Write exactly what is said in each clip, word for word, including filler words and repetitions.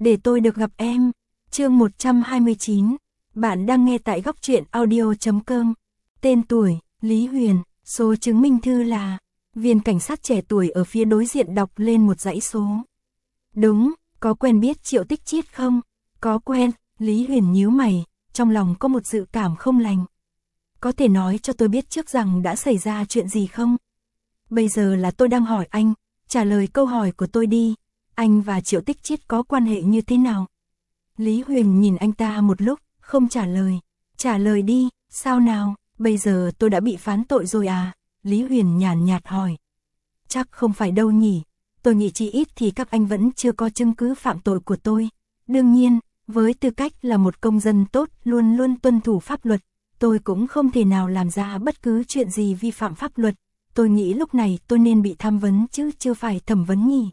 để tôi được gặp em. Chương một trăm hai mươi chín. Bạn đang nghe tại góc truyện audio chấm com. Tên tuổi, Lý Huyền, số chứng minh thư là... Viên cảnh sát trẻ tuổi ở phía đối diện đọc lên một dãy số. Đúng, có quen biết Triệu Tích Chiết không? Có quen, Lý Huyền nhíu mày, trong lòng có một dự cảm không lành. Có thể nói cho tôi biết trước rằng đã xảy ra chuyện gì không? Bây giờ là tôi đang hỏi anh, trả lời câu hỏi của tôi đi. Anh và Triệu Tích Chiết có quan hệ như thế nào? Lý Huyền nhìn anh ta một lúc, không trả lời. Trả lời đi, sao nào, bây giờ tôi đã bị phán tội rồi à? Lý Huyền nhàn nhạt hỏi. Chắc không phải đâu nhỉ, tôi nghĩ chỉ ít thì các anh vẫn chưa có chứng cứ phạm tội của tôi. Đương nhiên, với tư cách là một công dân tốt luôn luôn tuân thủ pháp luật, tôi cũng không thể nào làm ra bất cứ chuyện gì vi phạm pháp luật. Tôi nghĩ lúc này tôi nên bị tham vấn chứ chưa phải thẩm vấn nhỉ.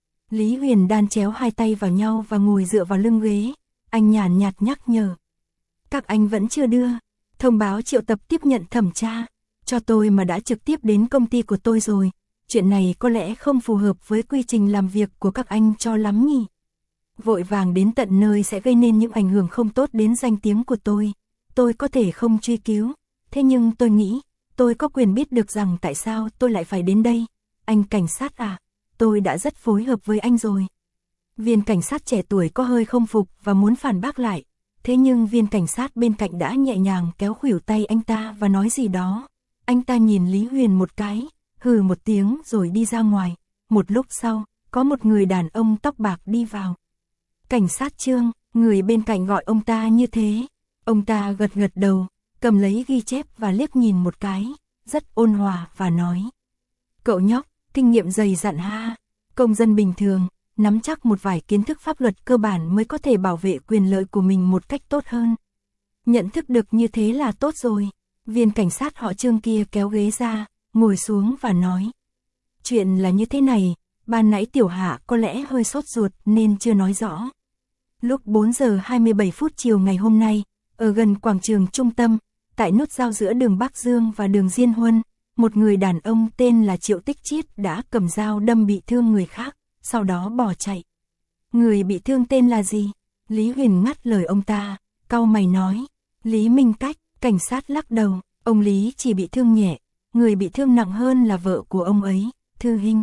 Lý Huyền đan chéo hai tay vào nhau và ngồi dựa vào lưng ghế. Anh nhàn nhạt nhắc nhở. Các anh vẫn chưa đưa thông báo triệu tập tiếp nhận thẩm tra cho tôi mà đã trực tiếp đến công ty của tôi rồi. Chuyện này có lẽ không phù hợp với quy trình làm việc của các anh cho lắm nhỉ. Vội vàng đến tận nơi sẽ gây nên những ảnh hưởng không tốt đến danh tiếng của tôi. Tôi có thể không truy cứu, thế nhưng tôi nghĩ tôi có quyền biết được rằng tại sao tôi lại phải đến đây. Anh cảnh sát à, tôi đã rất phối hợp với anh rồi. Viên cảnh sát trẻ tuổi có hơi không phục và muốn phản bác lại. Thế nhưng viên cảnh sát bên cạnh đã nhẹ nhàng kéo khuỷu tay anh ta và nói gì đó. Anh ta nhìn Lý Huyền một cái, hừ một tiếng rồi đi ra ngoài. Một lúc sau, có một người đàn ông tóc bạc đi vào. Cảnh sát Trương, người bên cạnh gọi ông ta như thế. Ông ta gật gật đầu, cầm lấy ghi chép và liếc nhìn một cái, rất ôn hòa và nói. Cậu nhóc, kinh nghiệm dày dặn ha. Công dân bình thường, nắm chắc một vài kiến thức pháp luật cơ bản mới có thể bảo vệ quyền lợi của mình một cách tốt hơn. Nhận thức được như thế là tốt rồi. Viên cảnh sát họ Trương kia kéo ghế ra, ngồi xuống và nói. Chuyện là như thế này, ban nãy Tiểu Hạ có lẽ hơi sốt ruột nên chưa nói rõ. Lúc bốn giờ hai mươi bảy phút chiều ngày hôm nay, ở gần quảng trường trung tâm, tại nút giao giữa đường Bắc Dương và đường Diên Huân, một người đàn ông tên là Triệu Tích Chiết đã cầm dao đâm bị thương người khác, sau đó bỏ chạy. Người bị thương tên là gì? Lý Huyền ngắt lời ông ta, cau mày nói. Lý Minh Cách. Cảnh sát lắc đầu, ông Lý chỉ bị thương nhẹ, người bị thương nặng hơn là vợ của ông ấy, Thư Hinh.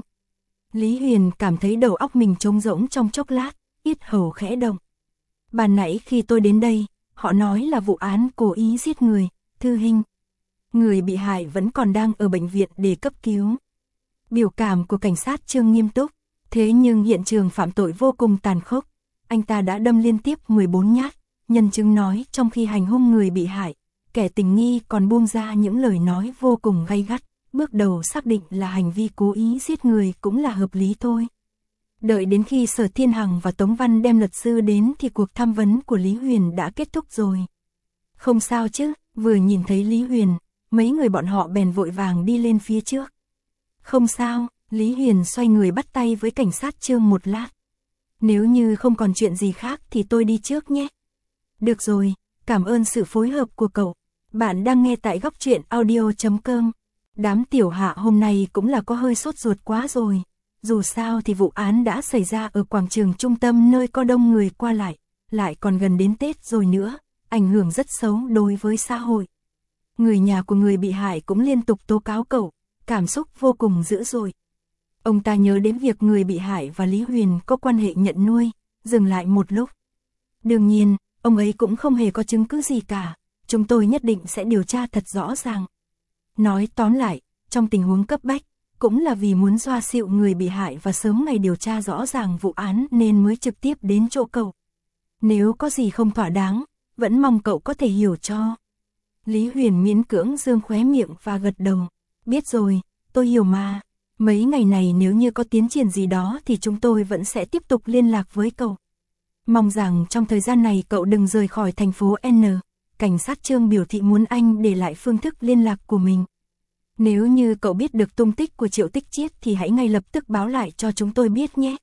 Lý Huyền cảm thấy đầu óc mình trống rỗng trong chốc lát, yết hầu khẽ động. Ban nãy khi tôi đến đây, họ nói là vụ án cố ý giết người, Thư Hinh. Người bị hại vẫn còn đang ở bệnh viện để cấp cứu. Biểu cảm của cảnh sát Trương nghiêm túc, thế nhưng hiện trường phạm tội vô cùng tàn khốc. Anh ta đã đâm liên tiếp mười bốn nhát, nhân chứng nói trong khi hành hung người bị hại. Kẻ tình nghi còn buông ra những lời nói vô cùng gay gắt, bước đầu xác định là hành vi cố ý giết người cũng là hợp lý thôi. Đợi đến khi Sở Thiên Hằng và Tống Văn đem luật sư đến thì cuộc tham vấn của Lý Huyền đã kết thúc rồi. Không sao chứ, vừa nhìn thấy Lý Huyền, mấy người bọn họ bèn vội vàng đi lên phía trước. Không sao, Lý Huyền xoay người bắt tay với cảnh sát Trương một lát. Nếu như không còn chuyện gì khác thì tôi đi trước nhé. Được rồi, cảm ơn sự phối hợp của cậu. Bạn đang nghe tại góc truyện audio chấm com. Đám Tiểu Hạ hôm nay cũng là có hơi sốt ruột quá rồi. Dù sao thì vụ án đã xảy ra ở quảng trường trung tâm nơi có đông người qua lại, lại còn gần đến Tết rồi nữa, ảnh hưởng rất xấu đối với xã hội. Người nhà của người bị hại cũng liên tục tố cáo cậu, cảm xúc vô cùng dữ dội. Ông ta nhớ đến việc người bị hại và Lý Huyền có quan hệ nhận nuôi, dừng lại một lúc. Đương nhiên, ông ấy cũng không hề có chứng cứ gì cả. Chúng tôi nhất định sẽ điều tra thật rõ ràng. Nói tóm lại, trong tình huống cấp bách, cũng là vì muốn xoa dịu người bị hại và sớm ngày điều tra rõ ràng vụ án nên mới trực tiếp đến chỗ cậu. Nếu có gì không thỏa đáng, vẫn mong cậu có thể hiểu cho. Lý Huyền miễn cưỡng dương khóe miệng và gật đầu. Biết rồi, tôi hiểu mà. Mấy ngày này nếu như có tiến triển gì đó thì chúng tôi vẫn sẽ tiếp tục liên lạc với cậu. Mong rằng trong thời gian này cậu đừng rời khỏi thành phố N. Cảnh sát Trương biểu thị muốn anh để lại phương thức liên lạc của mình. Nếu như cậu biết được tung tích của Triệu Tích Chiết thì hãy ngay lập tức báo lại cho chúng tôi biết nhé.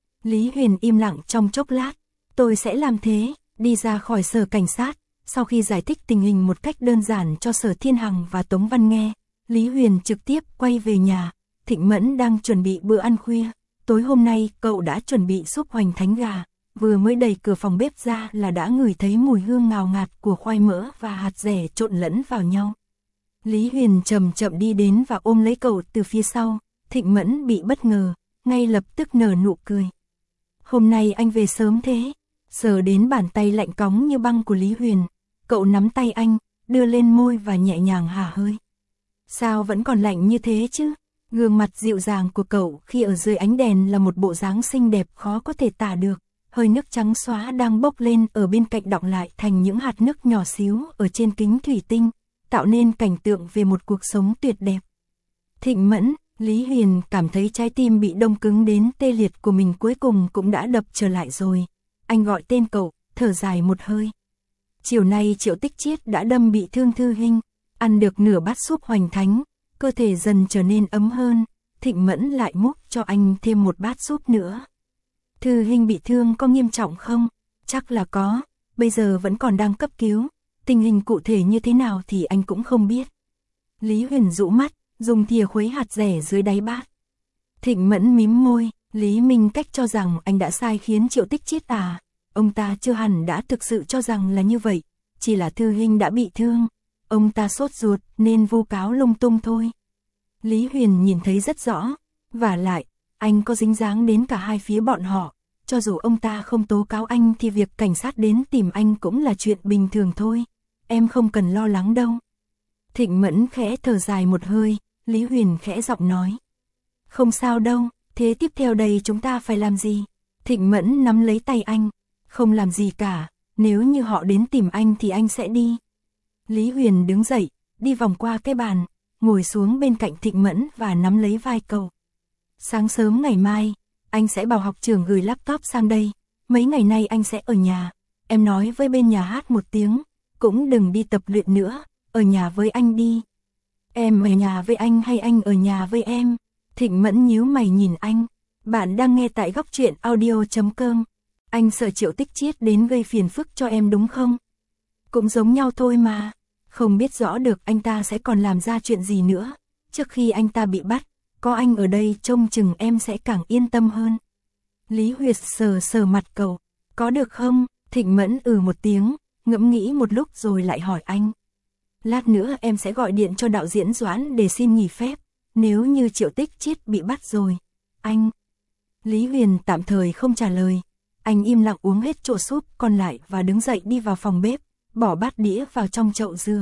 Lý Huyền im lặng trong chốc lát. Tôi sẽ làm thế. Đi ra khỏi sở cảnh sát. Sau khi giải thích tình hình một cách đơn giản cho Sở Thiên Hằng và Tống Văn nghe, Lý Huyền trực tiếp quay về nhà. Thịnh Mẫn đang chuẩn bị bữa ăn khuya. Tối hôm nay cậu đã chuẩn bị súp hoành thánh gà, vừa mới đẩy cửa phòng bếp ra là đã ngửi thấy mùi hương ngào ngạt của khoai mỡ và hạt dẻ trộn lẫn vào nhau. Lý Huyền chậm chậm đi đến và ôm lấy cậu từ phía sau, Thịnh Mẫn bị bất ngờ, ngay lập tức nở nụ cười. Hôm nay anh về sớm thế, sờ đến bàn tay lạnh cóng như băng của Lý Huyền, cậu nắm tay anh, đưa lên môi và nhẹ nhàng hả hơi. Sao vẫn còn lạnh như thế chứ? Gương mặt dịu dàng của cậu khi ở dưới ánh đèn là một bộ dáng xinh đẹp khó có thể tả được, hơi nước trắng xóa đang bốc lên ở bên cạnh đọng lại thành những hạt nước nhỏ xíu ở trên kính thủy tinh, tạo nên cảnh tượng về một cuộc sống tuyệt đẹp. Thịnh Mẫn, Lý Huyền cảm thấy trái tim bị đông cứng đến tê liệt của mình cuối cùng cũng đã đập trở lại rồi. Anh gọi tên cậu, thở dài một hơi. Chiều nay Triệu Tích Chiết đã đâm bị thương Thư Hinh, ăn được nửa bát súp hoành thánh, cơ thể dần trở nên ấm hơn, Thịnh Mẫn lại múc cho anh thêm một bát súp nữa. Thư Hinh bị thương có nghiêm trọng không? Chắc là có, bây giờ vẫn còn đang cấp cứu, tình hình cụ thể như thế nào thì anh cũng không biết. Lý Huyền dụ mắt, dùng thìa khuấy hạt dẻ dưới đáy bát. Thịnh Mẫn mím môi, Lý Minh Cách cho rằng anh đã sai khiến Triệu Tích Chiết à, ông ta chưa hẳn đã thực sự cho rằng là như vậy, chỉ là Thư Hinh đã bị thương, ông ta sốt ruột nên vu cáo lung tung thôi. Lý Huyền nhìn thấy rất rõ, vả lại, anh có dính dáng đến cả hai phía bọn họ, cho dù ông ta không tố cáo anh thì việc cảnh sát đến tìm anh cũng là chuyện bình thường thôi, em không cần lo lắng đâu. Thịnh Mẫn khẽ thở dài một hơi, Lý Huyền khẽ giọng nói. Không sao đâu, thế tiếp theo đây chúng ta phải làm gì? Thịnh Mẫn nắm lấy tay anh, không làm gì cả, nếu như họ đến tìm anh thì anh sẽ đi. Lý Huyền đứng dậy, đi vòng qua cái bàn, ngồi xuống bên cạnh Thịnh Mẫn và nắm lấy vai cậu. Sáng sớm ngày mai, anh sẽ bảo học trưởng gửi laptop sang đây, mấy ngày nay anh sẽ ở nhà, em nói với bên nhà hát một tiếng, cũng đừng đi tập luyện nữa, ở nhà với anh đi. Em ở nhà với anh hay anh ở nhà với em? Thịnh Mẫn nhíu mày nhìn anh, bạn đang nghe tại góc truyện audio chấm com. Anh sợ Triệu Tích Chiết đến gây phiền phức cho em đúng không? Cũng giống nhau thôi mà, không biết rõ được anh ta sẽ còn làm ra chuyện gì nữa, trước khi anh ta bị bắt, có anh ở đây trông chừng em sẽ càng yên tâm hơn. Lý Huyệt sờ sờ mặt cậu, có được không? Thịnh Mẫn ừ một tiếng, ngẫm nghĩ một lúc rồi lại hỏi anh. Lát nữa em sẽ gọi điện cho đạo diễn Doãn để xin nghỉ phép, nếu như Triệu Tích Chiết bị bắt rồi, anh... Lý Huyền tạm thời không trả lời, anh im lặng uống hết chỗ súp còn lại và đứng dậy đi vào phòng bếp, bỏ bát đĩa vào trong chậu dừa.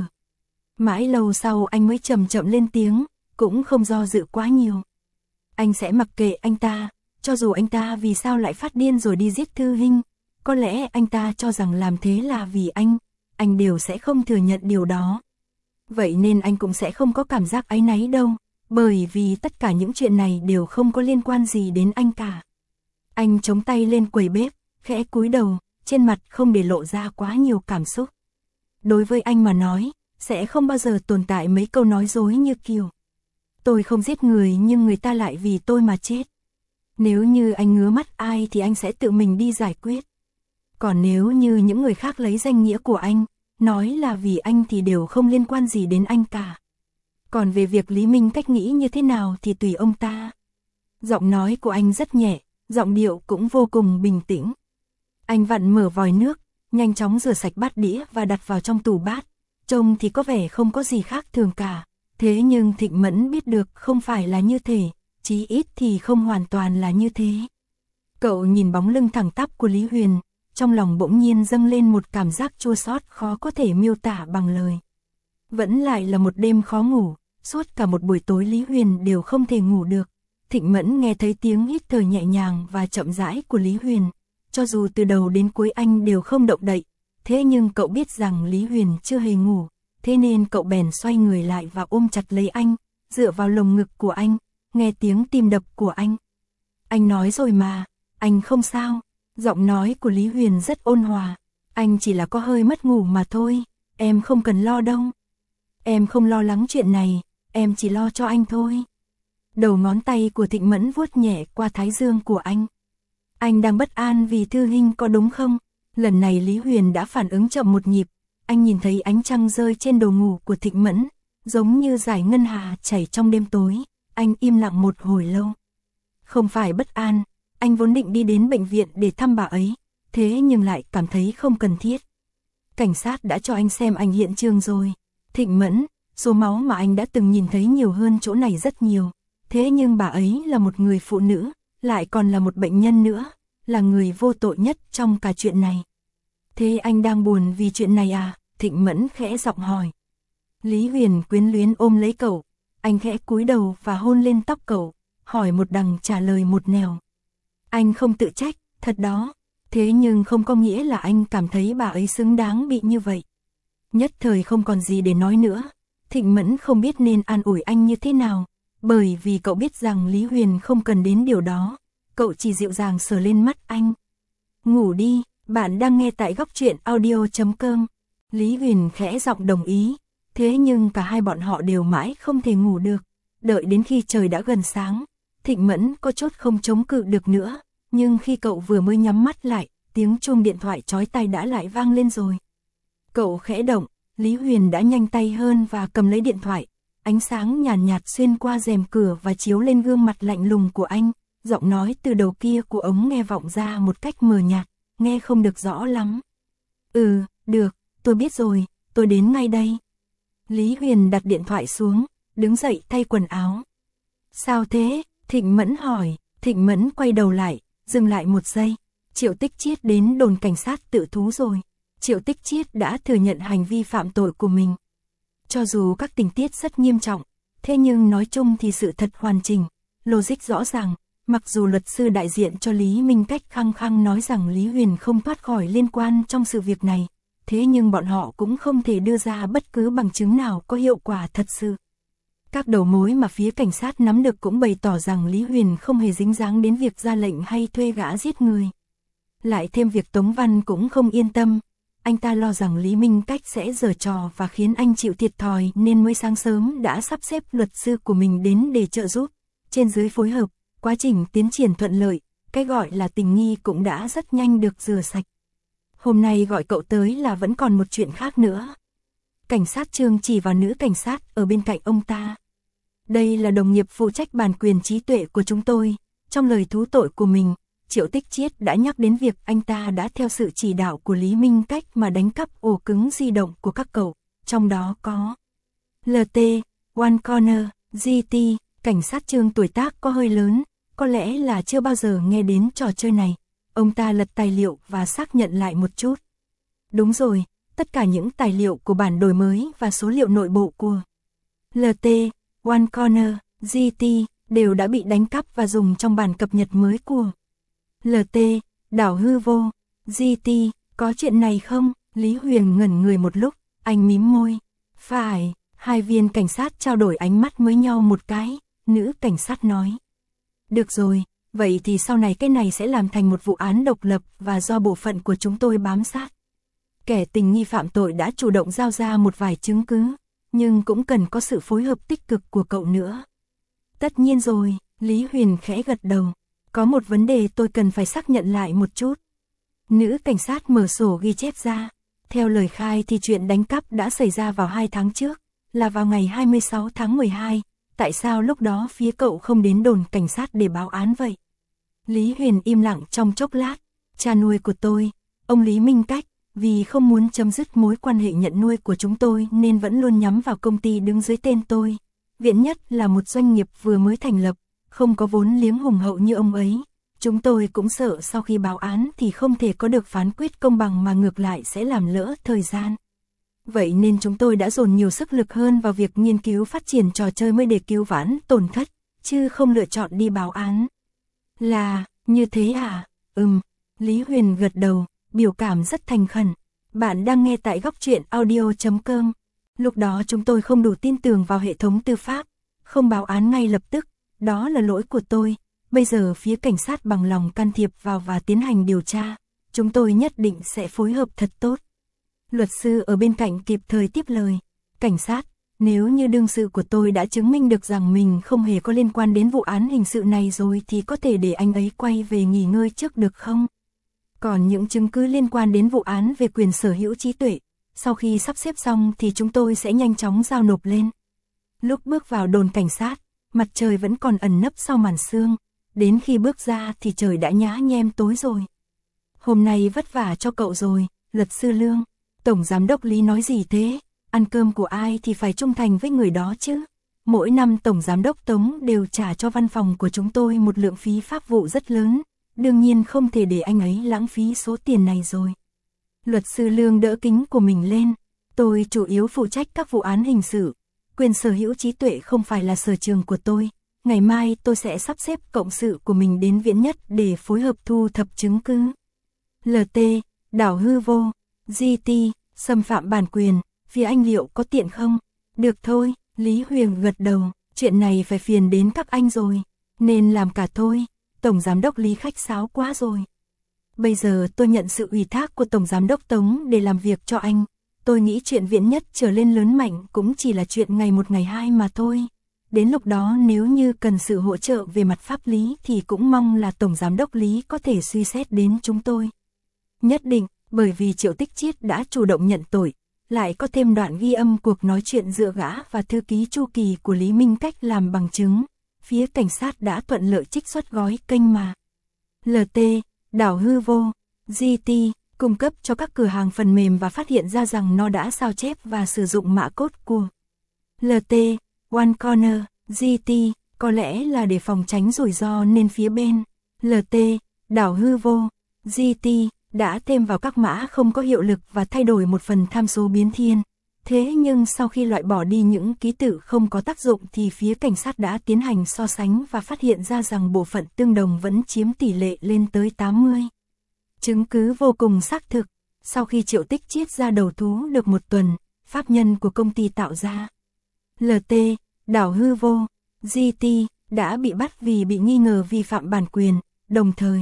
Mãi lâu sau anh mới chậm chậm lên tiếng, cũng không do dự quá nhiều. Anh sẽ mặc kệ anh ta, cho dù anh ta vì sao lại phát điên rồi đi giết Thư Hinh, có lẽ anh ta cho rằng làm thế là vì anh, anh đều sẽ không thừa nhận điều đó. Vậy nên anh cũng sẽ không có cảm giác áy náy đâu, bởi vì tất cả những chuyện này đều không có liên quan gì đến anh cả. Anh chống tay lên quầy bếp, khẽ cúi đầu, trên mặt không để lộ ra quá nhiều cảm xúc. Đối với anh mà nói, sẽ không bao giờ tồn tại mấy câu nói dối như kiểu tôi không giết người nhưng người ta lại vì tôi mà chết. Nếu như anh ngứa mắt ai thì anh sẽ tự mình đi giải quyết. Còn nếu như những người khác lấy danh nghĩa của anh, nói là vì anh thì đều không liên quan gì đến anh cả. Còn về việc Lý Minh Cách nghĩ như thế nào thì tùy ông ta. Giọng nói của anh rất nhẹ, giọng điệu cũng vô cùng bình tĩnh. Anh vặn mở vòi nước, nhanh chóng rửa sạch bát đĩa và đặt vào trong tủ bát. Trông thì có vẻ không có gì khác thường cả. Thế nhưng Thịnh Mẫn biết được không phải là như thế, chí ít thì không hoàn toàn là như thế. Cậu nhìn bóng lưng thẳng tắp của Lý Huyền, trong lòng bỗng nhiên dâng lên một cảm giác chua xót khó có thể miêu tả bằng lời. Vẫn lại là một đêm khó ngủ, suốt cả một buổi tối Lý Huyền đều không thể ngủ được. Thịnh Mẫn nghe thấy tiếng hít thở nhẹ nhàng và chậm rãi của Lý Huyền, cho dù từ đầu đến cuối anh đều không động đậy, thế nhưng cậu biết rằng Lý Huyền chưa hề ngủ, thế nên cậu bèn xoay người lại và ôm chặt lấy anh, dựa vào lồng ngực của anh, nghe tiếng tim đập của anh. Anh nói rồi mà, anh không sao. Giọng nói của Lý Huyền rất ôn hòa, anh chỉ là có hơi mất ngủ mà thôi, em không cần lo đâu. Em không lo lắng chuyện này, em chỉ lo cho anh thôi. Đầu ngón tay của Thịnh Mẫn vuốt nhẹ qua thái dương của anh. Anh đang bất an vì Thư Hinh có đúng không? Lần này Lý Huyền đã phản ứng chậm một nhịp, anh nhìn thấy ánh trăng rơi trên đồ ngủ của Thịnh Mẫn, giống như dải ngân hà chảy trong đêm tối, anh im lặng một hồi lâu. Không phải bất an, anh vốn định đi đến bệnh viện để thăm bà ấy, thế nhưng lại cảm thấy không cần thiết. Cảnh sát đã cho anh xem ảnh hiện trường rồi. Thịnh Mẫn, số máu mà anh đã từng nhìn thấy nhiều hơn chỗ này rất nhiều. Thế nhưng bà ấy là một người phụ nữ, lại còn là một bệnh nhân nữa, là người vô tội nhất trong cả chuyện này. Thế anh đang buồn vì chuyện này à? Thịnh Mẫn khẽ giọng hỏi. Lý Huyền quyến luyến ôm lấy cậu, anh khẽ cúi đầu và hôn lên tóc cậu, hỏi một đằng trả lời một nẻo. Anh không tự trách, thật đó, thế nhưng không có nghĩa là anh cảm thấy bà ấy xứng đáng bị như vậy. Nhất thời không còn gì để nói nữa, Thịnh Mẫn không biết nên an ủi anh như thế nào, bởi vì cậu biết rằng Lý Huyền không cần đến điều đó, cậu chỉ dịu dàng sờ lên mắt anh. Ngủ đi, bạn đang nghe tại góc truyện audio chấm com. Lý Huyền khẽ giọng đồng ý, thế nhưng cả hai bọn họ đều mãi không thể ngủ được. Đợi đến khi trời đã gần sáng, Thịnh Mẫn có chút không chống cự được nữa, nhưng khi cậu vừa mới nhắm mắt lại, tiếng chuông điện thoại chói tai đã lại vang lên rồi. Cậu khẽ động, Lý Huyền đã nhanh tay hơn và cầm lấy điện thoại, ánh sáng nhàn nhạt, nhạt xuyên qua rèm cửa và chiếu lên gương mặt lạnh lùng của anh, giọng nói từ đầu kia của ống nghe vọng ra một cách mờ nhạt, nghe không được rõ lắm. Ừ, được, tôi biết rồi, tôi đến ngay đây. Lý Huyền đặt điện thoại xuống, đứng dậy thay quần áo. Sao thế? Thịnh Mẫn hỏi. Thịnh Mẫn quay đầu lại, dừng lại một giây. Triệu Tích Chiết đến đồn cảnh sát tự thú rồi. Triệu Tích Chiết đã thừa nhận hành vi phạm tội của mình. Cho dù các tình tiết rất nghiêm trọng, thế nhưng nói chung thì sự thật hoàn chỉnh, logic rõ ràng. Mặc dù luật sư đại diện cho Lý Minh Cách khăng khăng nói rằng Lý Huyền không thoát khỏi liên quan trong sự việc này, thế nhưng bọn họ cũng không thể đưa ra bất cứ bằng chứng nào có hiệu quả thật sự. Các đầu mối mà phía cảnh sát nắm được cũng bày tỏ rằng Lý Huyền không hề dính dáng đến việc ra lệnh hay thuê gã giết người. Lại thêm việc Tống Văn cũng không yên tâm, anh ta lo rằng Lý Minh Cách sẽ giở trò và khiến anh chịu thiệt thòi nên mới sáng sớm đã sắp xếp luật sư của mình đến để trợ giúp. Trên dưới phối hợp, quá trình tiến triển thuận lợi, cái gọi là tình nghi cũng đã rất nhanh được rửa sạch. Hôm nay gọi cậu tới là vẫn còn một chuyện khác nữa. Cảnh sát Trương chỉ vào nữ cảnh sát ở bên cạnh ông ta. Đây là đồng nghiệp phụ trách bản quyền trí tuệ của chúng tôi. Trong lời thú tội của mình, Triệu Tích Chiết đã nhắc đến việc anh ta đã theo sự chỉ đạo của Lý Minh Cách mà đánh cắp ổ cứng di động của các cậu, trong đó có lờ tê, One Corner, giê tê. Cảnh sát Trương tuổi tác có hơi lớn, có lẽ là chưa bao giờ nghe đến trò chơi này. Ông ta lật tài liệu và xác nhận lại một chút. Đúng rồi, tất cả những tài liệu của bản đổi mới và số liệu nội bộ của lờ tê, One Corner, giê tê đều đã bị đánh cắp và dùng trong bản cập nhật mới của lờ tê, đảo hư vô. giê tê, có chuyện này không? Lý Huyền ngẩn người một lúc, anh mím môi. Phải, hai viên cảnh sát trao đổi ánh mắt với nhau một cái, nữ cảnh sát nói. Được rồi, vậy thì sau này cái này sẽ làm thành một vụ án độc lập và do bộ phận của chúng tôi bám sát. Kẻ tình nghi phạm tội đã chủ động giao ra một vài chứng cứ, nhưng cũng cần có sự phối hợp tích cực của cậu nữa. Tất nhiên rồi, Lý Huyền khẽ gật đầu. Có một vấn đề tôi cần phải xác nhận lại một chút. Nữ cảnh sát mở sổ ghi chép ra. Theo lời khai thì chuyện đánh cắp đã xảy ra vào hai tháng trước, là vào ngày hai mươi sáu tháng mười hai. Tại sao lúc đó phía cậu không đến đồn cảnh sát để báo án vậy? Lý Huyền im lặng trong chốc lát. Cha nuôi của tôi, ông Lý Minh Cách, vì không muốn chấm dứt mối quan hệ nhận nuôi của chúng tôi nên vẫn luôn nhắm vào công ty đứng dưới tên tôi. Viễn Nhất là một doanh nghiệp vừa mới thành lập, không có vốn liếng hùng hậu như ông ấy. Chúng tôi cũng sợ sau khi báo án thì không thể có được phán quyết công bằng mà ngược lại sẽ làm lỡ thời gian. Vậy nên chúng tôi đã dồn nhiều sức lực hơn vào việc nghiên cứu phát triển trò chơi mới để cứu vãn tổn thất, chứ không lựa chọn đi báo án. Là, như thế à? Ừm, Lý Huyền gật đầu, biểu cảm rất thành khẩn. Bạn đang nghe tại góc truyện audio chấm com. Lúc đó chúng tôi không đủ tin tưởng vào hệ thống tư pháp, không báo án ngay lập tức, đó là lỗi của tôi. Bây giờ phía cảnh sát bằng lòng can thiệp vào và tiến hành điều tra, chúng tôi nhất định sẽ phối hợp thật tốt. Luật sư ở bên cạnh kịp thời tiếp lời. Cảnh sát, nếu như đương sự của tôi đã chứng minh được rằng mình không hề có liên quan đến vụ án hình sự này rồi thì có thể để anh ấy quay về nghỉ ngơi trước được không? Còn những chứng cứ liên quan đến vụ án về quyền sở hữu trí tuệ, sau khi sắp xếp xong thì chúng tôi sẽ nhanh chóng giao nộp lên. Lúc bước vào đồn cảnh sát, mặt trời vẫn còn ẩn nấp sau màn sương, đến khi bước ra thì trời đã nhá nhem tối rồi. Hôm nay vất vả cho cậu rồi, luật sư Lương. Tổng giám đốc Lý nói gì thế? Ăn cơm của ai thì phải trung thành với người đó chứ. Mỗi năm Tổng giám đốc Tống đều trả cho văn phòng của chúng tôi một lượng phí pháp vụ rất lớn. Đương nhiên không thể để anh ấy lãng phí số tiền này rồi. Luật sư Lương đỡ kính của mình lên. Tôi chủ yếu phụ trách các vụ án hình sự. Quyền sở hữu trí tuệ không phải là sở trường của tôi. Ngày mai tôi sẽ sắp xếp cộng sự của mình đến Viễn Nhất để phối hợp thu thập chứng cứ. lờ tê, đảo hư vô, giê tê, xâm phạm bản quyền, phía anh liệu có tiện không? Được thôi, Lý Huyền gật đầu, chuyện này phải phiền đến các anh rồi, nên làm cả thôi, Tổng Giám đốc Lý khách sáo quá rồi. Bây giờ tôi nhận sự ủy thác của Tổng Giám đốc Tống để làm việc cho anh, tôi nghĩ chuyện Viễn Nhất trở lên lớn mạnh cũng chỉ là chuyện ngày một ngày hai mà thôi. Đến lúc đó nếu như cần sự hỗ trợ về mặt pháp lý thì cũng mong là Tổng Giám đốc Lý có thể suy xét đến chúng tôi. Nhất định, bởi vì Triệu Tích Chiết đã chủ động nhận tội, lại có thêm đoạn ghi âm cuộc nói chuyện giữa gã và thư ký Chu Kỳ của Lý Minh Cách làm bằng chứng, phía cảnh sát đã thuận lợi trích xuất gói kênh mà. lờ tê, đảo hư vô, giê tê, cung cấp cho các cửa hàng phần mềm và phát hiện ra rằng nó đã sao chép và sử dụng mã code của lờ tê, One Corner, giê tê, có lẽ là để phòng tránh rủi ro nên phía bên lờ tê, đảo hư vô, giê tê, đã thêm vào các mã không có hiệu lực và thay đổi một phần tham số biến thiên. Thế nhưng sau khi loại bỏ đi những ký tự không có tác dụng thì phía cảnh sát đã tiến hành so sánh và phát hiện ra rằng bộ phận tương đồng vẫn chiếm tỷ lệ lên tới tám mươi. Chứng cứ vô cùng xác thực. Sau khi Triệu Tích Chiết ra đầu thú được một tuần, pháp nhân của công ty tạo ra lờ tê, đảo hư vô, giê tê, đã bị bắt vì bị nghi ngờ vi phạm bản quyền, đồng thời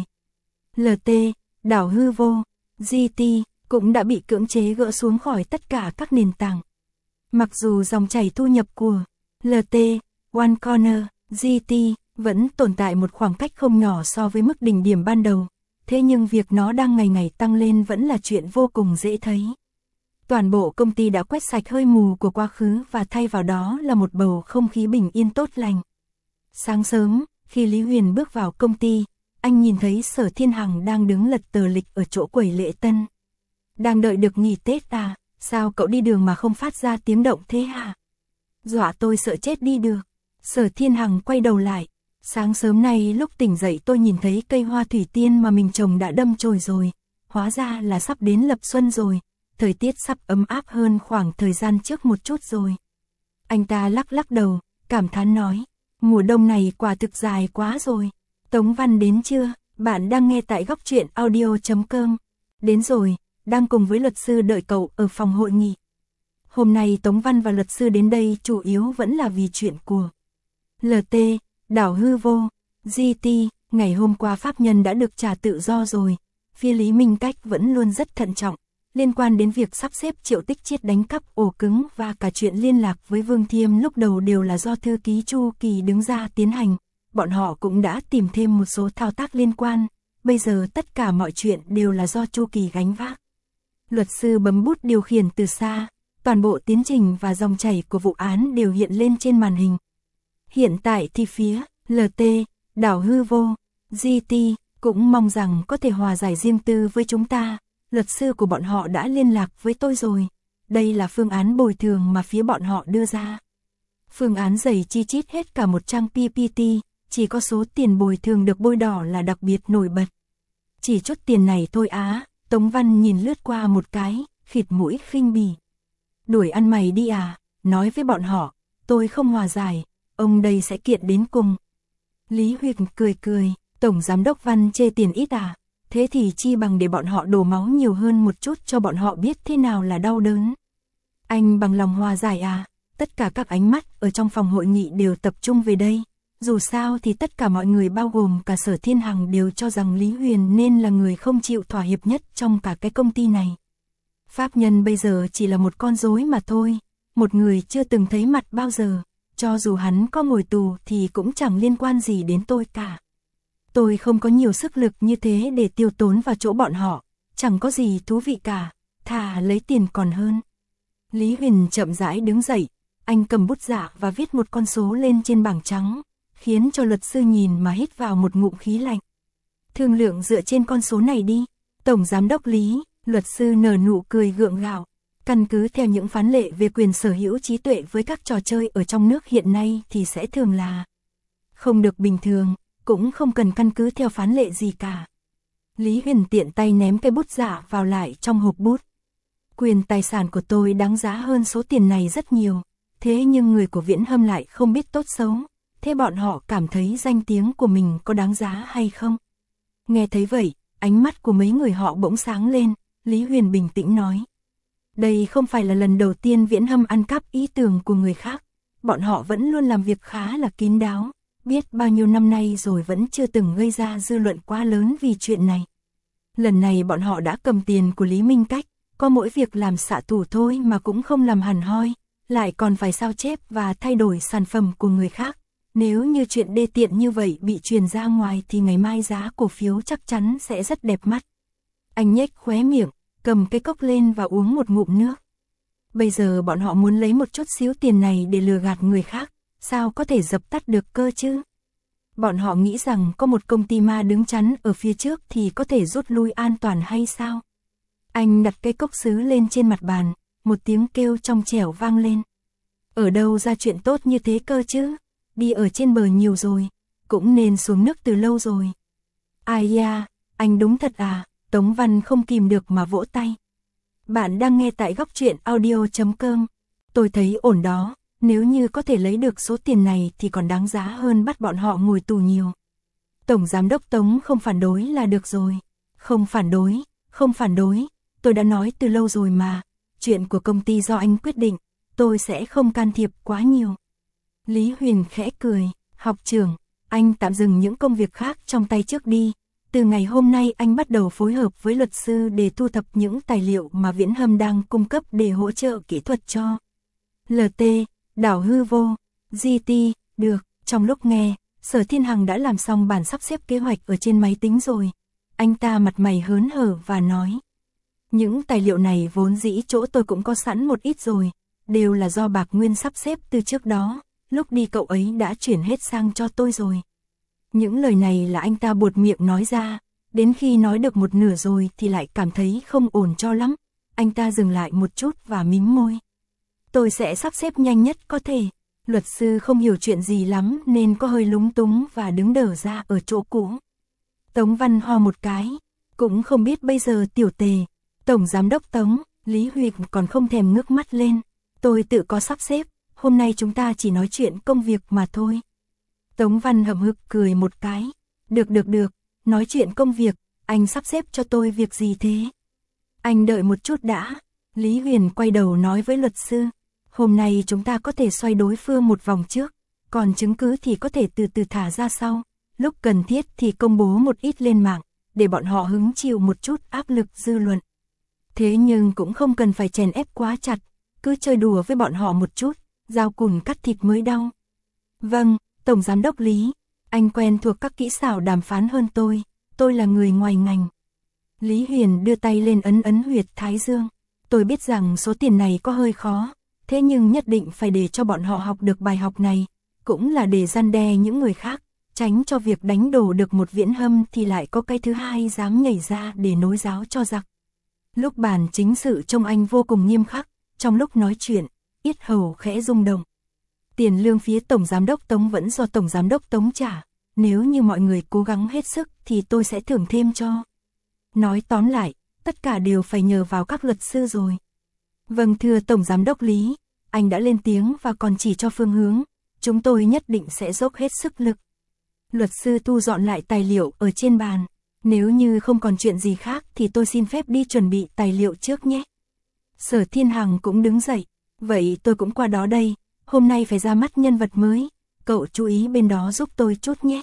lờ tê, đảo hư vô, giê tê, cũng đã bị cưỡng chế gỡ xuống khỏi tất cả các nền tảng. Mặc dù dòng chảy thu nhập của lờ tê, One Corner, giê tê vẫn tồn tại một khoảng cách không nhỏ so với mức đỉnh điểm ban đầu, thế nhưng việc nó đang ngày ngày tăng lên vẫn là chuyện vô cùng dễ thấy. Toàn bộ công ty đã quét sạch hơi mù của quá khứ và thay vào đó là một bầu không khí bình yên tốt lành. Sáng sớm, khi Lý Huyền bước vào công ty, anh nhìn thấy Sở Thiên Hằng đang đứng lật tờ lịch ở chỗ quầy lễ tân. Đang đợi được nghỉ Tết à, sao cậu đi đường mà không phát ra tiếng động thế hả? Dọa tôi sợ chết đi được. Sở Thiên Hằng quay đầu lại. Sáng sớm nay lúc tỉnh dậy tôi nhìn thấy cây hoa thủy tiên mà mình trồng đã đâm chồi rồi. Hóa ra là sắp đến lập xuân rồi. Thời tiết sắp ấm áp hơn khoảng thời gian trước một chút rồi. Anh ta lắc lắc đầu, cảm thán nói. Mùa đông này quả thực dài quá rồi. Tống Văn đến chưa? Bạn đang nghe tại góc truyện audio chấm com. Đến rồi, đang cùng với luật sư đợi cậu ở phòng hội nghị. Hôm nay Tống Văn và luật sư đến đây chủ yếu vẫn là vì chuyện của lờ tê, đảo hư vô, giê tê. Ngày hôm qua pháp nhân đã được trả tự do rồi. Phía Lý Minh Cách vẫn luôn rất thận trọng, liên quan đến việc sắp xếp Triệu Tích Chiết đánh cắp ổ cứng và cả chuyện liên lạc với Vương Thiêm lúc đầu đều là do thư ký Chu Kỳ đứng ra tiến hành. Bọn họ cũng đã tìm thêm một số thao tác liên quan, bây giờ tất cả mọi chuyện đều là do Chu Kỳ gánh vác. Luật sư bấm bút điều khiển từ xa, toàn bộ tiến trình và dòng chảy của vụ án đều hiện lên trên màn hình. Hiện tại thì phía lờ tê, đảo hư vô, giê tê cũng mong rằng có thể hòa giải riêng tư với chúng ta. Luật sư của bọn họ đã liên lạc với tôi rồi. Đây là phương án bồi thường mà phía bọn họ đưa ra. Phương án dày chi chít hết cả một trang pê pê tê, chỉ có số tiền bồi thường được bôi đỏ là đặc biệt nổi bật. Chỉ chút tiền này thôi á, Tống Văn nhìn lướt qua một cái, khịt mũi khinh bỉ. Đuổi ăn mày đi à, nói với bọn họ, tôi không hòa giải, ông đây sẽ kiện đến cùng. Lý Huyệt cười cười, Tổng Giám đốc Văn chê tiền ít à, thế thì chi bằng để bọn họ đổ máu nhiều hơn một chút cho bọn họ biết thế nào là đau đớn. Anh bằng lòng hòa giải à, tất cả các ánh mắt ở trong phòng hội nghị đều tập trung về đây. Dù sao thì tất cả mọi người bao gồm cả Sở Thiên Hằng đều cho rằng Lý Huyền nên là người không chịu thỏa hiệp nhất trong cả cái công ty này. Pháp nhân bây giờ chỉ là một con rối mà thôi, một người chưa từng thấy mặt bao giờ, cho dù hắn có ngồi tù thì cũng chẳng liên quan gì đến tôi cả. Tôi không có nhiều sức lực như thế để tiêu tốn vào chỗ bọn họ, chẳng có gì thú vị cả, thà lấy tiền còn hơn. Lý Huyền chậm rãi đứng dậy, anh cầm bút dạ và viết một con số lên trên bảng trắng, khiến cho luật sư nhìn mà hít vào một ngụm khí lạnh. Thương lượng dựa trên con số này đi, Tổng Giám đốc Lý, luật sư nở nụ cười gượng gạo. Căn cứ theo những phán lệ về quyền sở hữu trí tuệ với các trò chơi ở trong nước hiện nay thì sẽ thường là không được bình thường, cũng không cần căn cứ theo phán lệ gì cả. Lý Huyền tiện tay ném cây bút giả vào lại trong hộp bút. Quyền tài sản của tôi đáng giá hơn số tiền này rất nhiều, thế nhưng người của Viễn Hâm lại không biết tốt xấu, thế bọn họ cảm thấy danh tiếng của mình có đáng giá hay không? Nghe thấy vậy, ánh mắt của mấy người họ bỗng sáng lên, Lý Huyền bình tĩnh nói. Đây không phải là lần đầu tiên Viễn Hâm ăn cắp ý tưởng của người khác, bọn họ vẫn luôn làm việc khá là kín đáo, biết bao nhiêu năm nay rồi vẫn chưa từng gây ra dư luận quá lớn vì chuyện này. Lần này bọn họ đã cầm tiền của Lý Minh Cách, có mỗi việc làm xạ thủ thôi mà cũng không làm hẳn hoi, lại còn phải sao chép và thay đổi sản phẩm của người khác. Nếu như chuyện đê tiện như vậy bị truyền ra ngoài thì ngày mai giá cổ phiếu chắc chắn sẽ rất đẹp mắt. Anh nhếch khóe miệng, cầm cái cốc lên và uống một ngụm nước. Bây giờ bọn họ muốn lấy một chút xíu tiền này để lừa gạt người khác, sao có thể dập tắt được cơ chứ? Bọn họ nghĩ rằng có một công ty ma đứng chắn ở phía trước thì có thể rút lui an toàn hay sao? Anh đặt cái cốc sứ lên trên mặt bàn, một tiếng kêu trong trẻo vang lên. Ở đâu ra chuyện tốt như thế cơ chứ? Đi ở trên bờ nhiều rồi, cũng nên xuống nước từ lâu rồi. Ai da, anh đúng thật à, Tống Văn không kìm được mà vỗ tay. Bạn đang nghe tại góc truyện audio chấm com. Tôi thấy ổn đó, nếu như có thể lấy được số tiền này thì còn đáng giá hơn bắt bọn họ ngồi tù nhiều. Tổng Giám đốc Tống không phản đối là được rồi. Không phản đối, không phản đối, tôi đã nói từ lâu rồi mà, chuyện của công ty do anh quyết định, tôi sẽ không can thiệp quá nhiều. Lý Huyền khẽ cười, học trưởng, anh tạm dừng những công việc khác trong tay trước đi. Từ ngày hôm nay anh bắt đầu phối hợp với luật sư để thu thập những tài liệu mà Viễn Hâm đang cung cấp để hỗ trợ kỹ thuật cho lờ tê, đảo hư vô, giê tê, được. Trong lúc nghe, Sở Thiên Hằng đã làm xong bản sắp xếp kế hoạch ở trên máy tính rồi. Anh ta mặt mày hớn hở và nói. Những tài liệu này vốn dĩ chỗ tôi cũng có sẵn một ít rồi, đều là do Bạc Nguyên sắp xếp từ trước đó, lúc đi cậu ấy đã chuyển hết sang cho tôi rồi. Những lời này là anh ta buột miệng nói ra, đến khi nói được một nửa rồi thì lại cảm thấy không ổn cho lắm. Anh ta dừng lại một chút và mím môi. Tôi sẽ sắp xếp nhanh nhất có thể. Luật sư không hiểu chuyện gì lắm nên có hơi lúng túng và đứng đờ ra ở chỗ cũ. Tống Văn ho một cái, cũng không biết bây giờ tiểu tề, Tổng Giám đốc Tống, Lý Huyệt còn không thèm ngước mắt lên. Tôi tự có sắp xếp, hôm nay chúng ta chỉ nói chuyện công việc mà thôi. Tống Văn hậm hực cười một cái. Được được được, nói chuyện công việc, anh sắp xếp cho tôi việc gì thế? Anh đợi một chút đã. Lý Huyền quay đầu nói với luật sư. Hôm nay chúng ta có thể xoay đối phương một vòng trước, còn chứng cứ thì có thể từ từ thả ra sau. Lúc cần thiết thì công bố một ít lên mạng, để bọn họ hứng chịu một chút áp lực dư luận. Thế nhưng cũng không cần phải chèn ép quá chặt, cứ chơi đùa với bọn họ một chút, dao cùn cắt thịt mới đau. Vâng, Tổng Giám đốc Lý, anh quen thuộc các kỹ xảo đàm phán hơn tôi, tôi là người ngoài ngành. Lý Huyền đưa tay lên ấn ấn huyệt thái dương. Tôi biết rằng số tiền này có hơi khó, thế nhưng nhất định phải để cho bọn họ học được bài học này, cũng là để răn đe những người khác, tránh cho việc đánh đổ được một Viễn Hâm thì lại có cái thứ hai dám nhảy ra để nối giáo cho giặc. Lúc bàn chính sự trông anh vô cùng nghiêm khắc, trong lúc nói chuyện, yết hầu khẽ rung động. Tiền lương phía Tổng Giám đốc Tống vẫn do Tổng Giám đốc Tống trả, nếu như mọi người cố gắng hết sức thì tôi sẽ thưởng thêm cho. Nói tóm lại, tất cả đều phải nhờ vào các luật sư rồi. Vâng thưa Tổng Giám đốc Lý, anh đã lên tiếng và còn chỉ cho phương hướng, chúng tôi nhất định sẽ dốc hết sức lực. Luật sư thu dọn lại tài liệu ở trên bàn, nếu như không còn chuyện gì khác thì tôi xin phép đi chuẩn bị tài liệu trước nhé. Sở Thiên Hằng cũng đứng dậy, vậy tôi cũng qua đó đây, hôm nay phải ra mắt nhân vật mới, cậu chú ý bên đó giúp tôi chút nhé.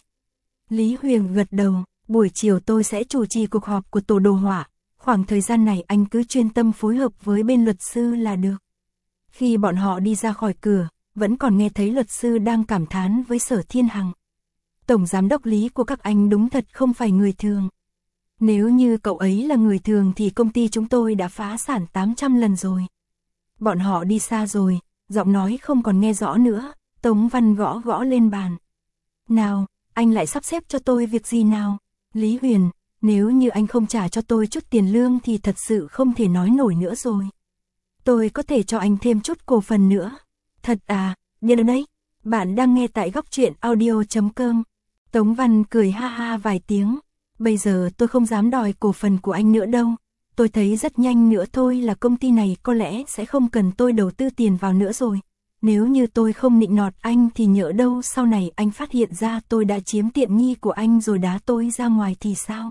Lý Huyền gật đầu, buổi chiều tôi sẽ chủ trì cuộc họp của tổ đồ hỏa, khoảng thời gian này anh cứ chuyên tâm phối hợp với bên luật sư là được. Khi bọn họ đi ra khỏi cửa, vẫn còn nghe thấy luật sư đang cảm thán với Sở Thiên Hằng. Tổng Giám đốc Lý của các anh đúng thật không phải người thường. Nếu như cậu ấy là người thường thì công ty chúng tôi đã phá sản tám trăm lần rồi. Bọn họ đi xa rồi, giọng nói không còn nghe rõ nữa, Tống Văn gõ gõ lên bàn. Nào, anh lại sắp xếp cho tôi việc gì nào? Lý Huyền, Nếu như anh không trả cho tôi chút tiền lương thì thật sự không thể nói nổi nữa rồi. Tôi có thể cho anh thêm chút cổ phần nữa. Thật à, điên đấy. Bạn đang nghe tại góc truyện audio chấm com. Tống Văn cười ha ha vài tiếng. Bây giờ tôi không dám đòi cổ phần của anh nữa đâu. Tôi thấy rất nhanh nữa thôi là công ty này có lẽ sẽ không cần tôi đầu tư tiền vào nữa rồi. Nếu như tôi không nịnh nọt anh thì nhỡ đâu sau này anh phát hiện ra tôi đã chiếm tiện nghi của anh rồi đá tôi ra ngoài thì sao?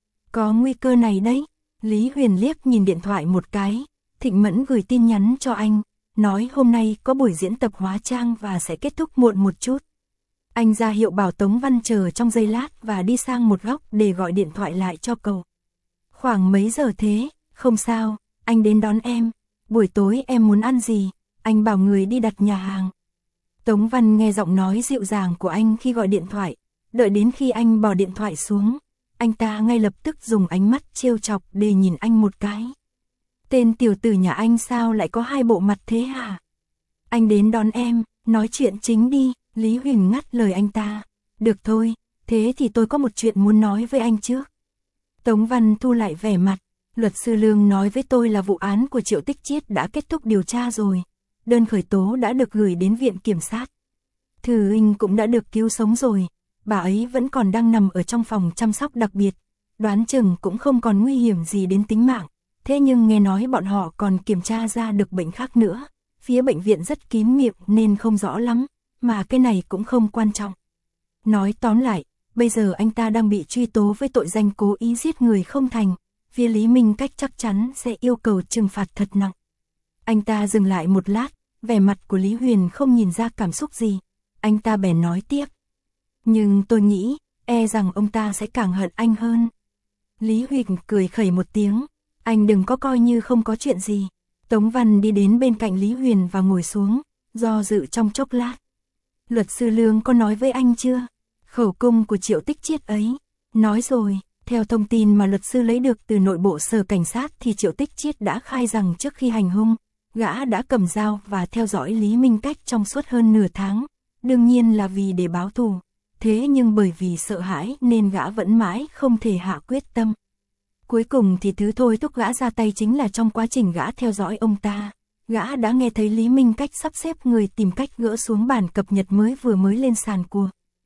Có nguy cơ này đấy. Lý Huyền liếc nhìn điện thoại một cái. Thịnh Mẫn gửi tin nhắn cho anh, nói hôm nay có buổi diễn tập hóa trang và sẽ kết thúc muộn một chút. Anh ra hiệu bảo Tống Văn chờ trong giây lát và đi sang một góc để gọi điện thoại lại cho cậu. Khoảng mấy giờ thế? Không sao, anh đến đón em. Buổi tối em muốn ăn gì? Anh bảo người đi đặt nhà hàng. Tống Văn nghe giọng nói dịu dàng của anh khi gọi điện thoại. Đợi đến khi anh bỏ điện thoại xuống, anh ta ngay lập tức dùng ánh mắt trêu chọc để nhìn anh một cái. Tên tiểu tử nhà anh sao lại có hai bộ mặt thế hả? Anh đến đón em, nói chuyện chính đi. Lý Huyền ngắt lời anh ta. Được thôi, thế thì tôi có một chuyện muốn nói với anh trước. Tống Văn thu lại vẻ mặt. Luật sư Lương nói với tôi là vụ án của Triệu Tích Chiết đã kết thúc điều tra rồi. Đơn khởi tố đã được gửi đến viện kiểm sát. Thư Inh cũng đã được cứu sống rồi. Bà ấy vẫn còn đang nằm ở trong phòng chăm sóc đặc biệt. Đoán chừng cũng không còn nguy hiểm gì đến tính mạng. Thế nhưng nghe nói bọn họ còn kiểm tra ra được bệnh khác nữa. Phía bệnh viện rất kín miệng nên không rõ lắm. Mà cái này cũng không quan trọng. Nói tóm lại, bây giờ anh ta đang bị truy tố với tội danh cố ý giết người không thành. Phía Lý Minh Cách chắc chắn sẽ yêu cầu trừng phạt thật nặng. Anh ta dừng lại một lát, vẻ mặt của Lý Huyền không nhìn ra cảm xúc gì. Anh ta bèn nói tiếp. Nhưng tôi nghĩ, e rằng ông ta sẽ càng hận anh hơn. Lý Huyền cười khẩy một tiếng. Anh đừng có coi như không có chuyện gì. Tống Văn đi đến bên cạnh Lý Huyền và ngồi xuống, do dự trong chốc lát. Luật sư Lương có nói với anh chưa? Khẩu cung của Triệu Tích Chiết ấy. Nói rồi, theo thông tin mà luật sư lấy được từ nội bộ sở cảnh sát thì Triệu Tích Chiết đã khai rằng trước khi hành hung, gã đã cầm dao và theo dõi Lý Minh Cách trong suốt hơn nửa tháng. Đương nhiên là vì để báo thù. Thế nhưng bởi vì sợ hãi nên gã vẫn mãi không thể hạ quyết tâm. Cuối cùng thì thứ thôi thúc gã ra tay chính là trong quá trình gã theo dõi ông ta. Gã đã nghe thấy Lý Minh Cách sắp xếp người tìm cách gỡ xuống bản cập nhật mới vừa mới lên sàn của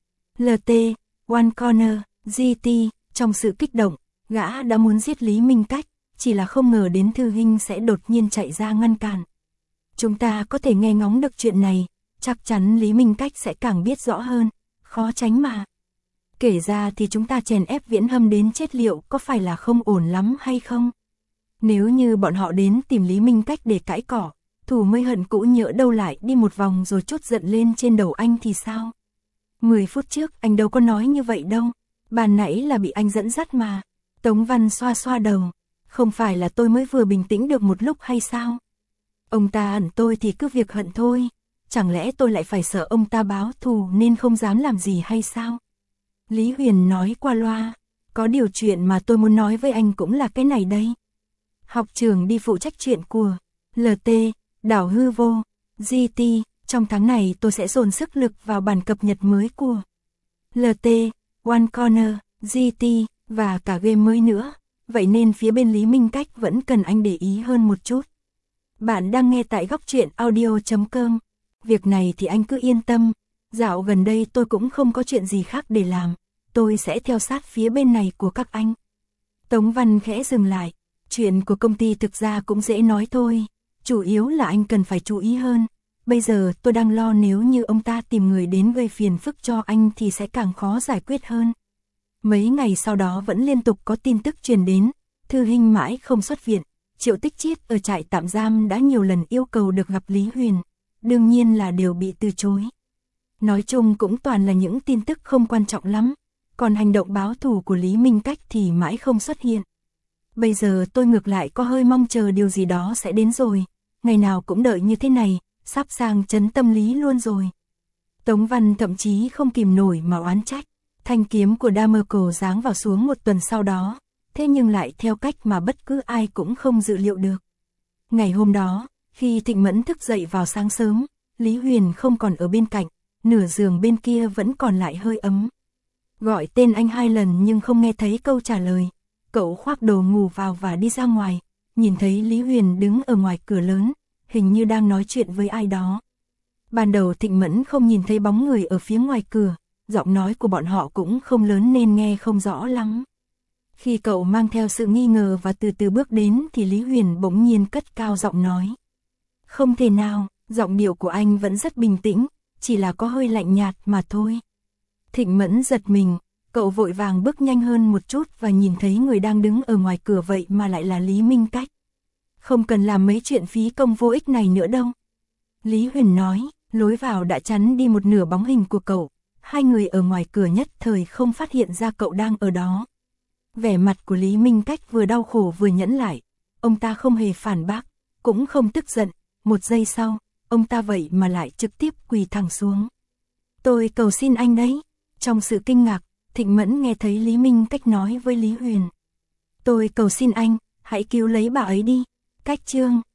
lờ tê, One Corner, giê tê. Trong sự kích động, gã đã muốn giết Lý Minh Cách, chỉ là không ngờ đến Thư Hinh sẽ đột nhiên chạy ra ngăn cản. Chúng ta có thể nghe ngóng được chuyện này, chắc chắn Lý Minh Cách sẽ càng biết rõ hơn, khó tránh mà. Kể ra thì chúng ta chèn ép Viễn Hâm đến chết liệu có phải là không ổn lắm hay không? Nếu như bọn họ đến tìm Lý Minh Cách để cãi cỏ, thù mới hận cũ nhỡ đâu lại đi một vòng rồi trút giận lên trên đầu anh thì sao? Mười phút trước anh đâu có nói như vậy đâu, bàn nãy là bị anh dẫn dắt mà. Tống Văn xoa xoa đầu, không phải là tôi mới vừa bình tĩnh được một lúc hay sao? Ông ta hận tôi thì cứ việc hận thôi, chẳng lẽ tôi lại phải sợ ông ta báo thù nên không dám làm gì hay sao? Lý Huyền nói qua loa, có điều chuyện mà tôi muốn nói với anh cũng là cái này đây. Học trưởng đi phụ trách chuyện của lờ tê, đảo hư vô, giê tê, trong tháng này tôi sẽ dồn sức lực vào bản cập nhật mới của lờ tê, One Corner, giê tê và cả game mới nữa, vậy nên phía bên Lý Minh Cách vẫn cần anh để ý hơn một chút. Bạn đang nghe tại góc truyện audio chấm com. Việc này thì anh cứ yên tâm, dạo gần đây tôi cũng không có chuyện gì khác để làm, tôi sẽ theo sát phía bên này của các anh. Tống Văn khẽ dừng lại, chuyện của công ty thực ra cũng dễ nói thôi, chủ yếu là anh cần phải chú ý hơn. Bây giờ tôi đang lo nếu như ông ta tìm người đến gây phiền phức cho anh thì sẽ càng khó giải quyết hơn. Mấy ngày sau đó vẫn liên tục có tin tức truyền đến, Thư Hinh mãi không xuất viện, Triệu Tích Chiết ở trại tạm giam đã nhiều lần yêu cầu được gặp Lý Huyền, đương nhiên là đều bị từ chối. Nói chung cũng toàn là những tin tức không quan trọng lắm, còn hành động báo thù của Lý Minh Cách thì mãi không xuất hiện. Bây giờ tôi ngược lại có hơi mong chờ điều gì đó sẽ đến rồi, ngày nào cũng đợi như thế này, sắp sang chấn tâm lý luôn rồi. Tống Văn thậm chí không kìm nổi mà oán trách, thanh kiếm của Damerco giáng vào xuống một tuần sau đó, thế nhưng lại theo cách mà bất cứ ai cũng không dự liệu được. Ngày hôm đó, khi Thịnh Mẫn thức dậy vào sáng sớm, Lý Huyền không còn ở bên cạnh, nửa giường bên kia vẫn còn lại hơi ấm. Gọi tên anh hai lần nhưng không nghe thấy câu trả lời. Cậu khoác đồ ngủ vào và đi ra ngoài, nhìn thấy Lý Huyền đứng ở ngoài cửa lớn, hình như đang nói chuyện với ai đó. Ban đầu Thịnh Mẫn không nhìn thấy bóng người ở phía ngoài cửa, giọng nói của bọn họ cũng không lớn nên nghe không rõ lắm. Khi cậu mang theo sự nghi ngờ và từ từ bước đến thì Lý Huyền bỗng nhiên cất cao giọng nói. Không thể nào, giọng điệu của anh vẫn rất bình tĩnh, chỉ là có hơi lạnh nhạt mà thôi. Thịnh Mẫn giật mình, cậu vội vàng bước nhanh hơn một chút và nhìn thấy người đang đứng ở ngoài cửa vậy mà lại là Lý Minh Cách. Không cần làm mấy chuyện phí công vô ích này nữa đâu. Lý Huyền nói, lối vào đã chắn đi một nửa bóng hình của cậu, hai người ở ngoài cửa nhất thời không phát hiện ra cậu đang ở đó. Vẻ mặt của Lý Minh Cách vừa đau khổ vừa nhẫn lại, ông ta không hề phản bác, cũng không tức giận, một giây sau, ông ta vậy mà lại trực tiếp quỳ thẳng xuống. Tôi cầu xin anh đấy. Trong sự kinh ngạc, Thịnh Mẫn nghe thấy Lý Minh Cách nói với Lý Huyền. Tôi cầu xin anh, hãy cứu lấy bà ấy đi. Cách chương